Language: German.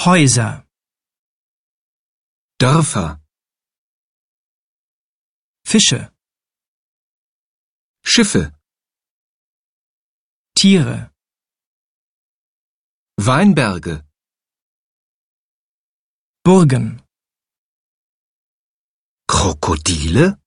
Häuser, Dörfer, Fische, Schiffe, Tiere, Weinberge, Burgen, Krokodile,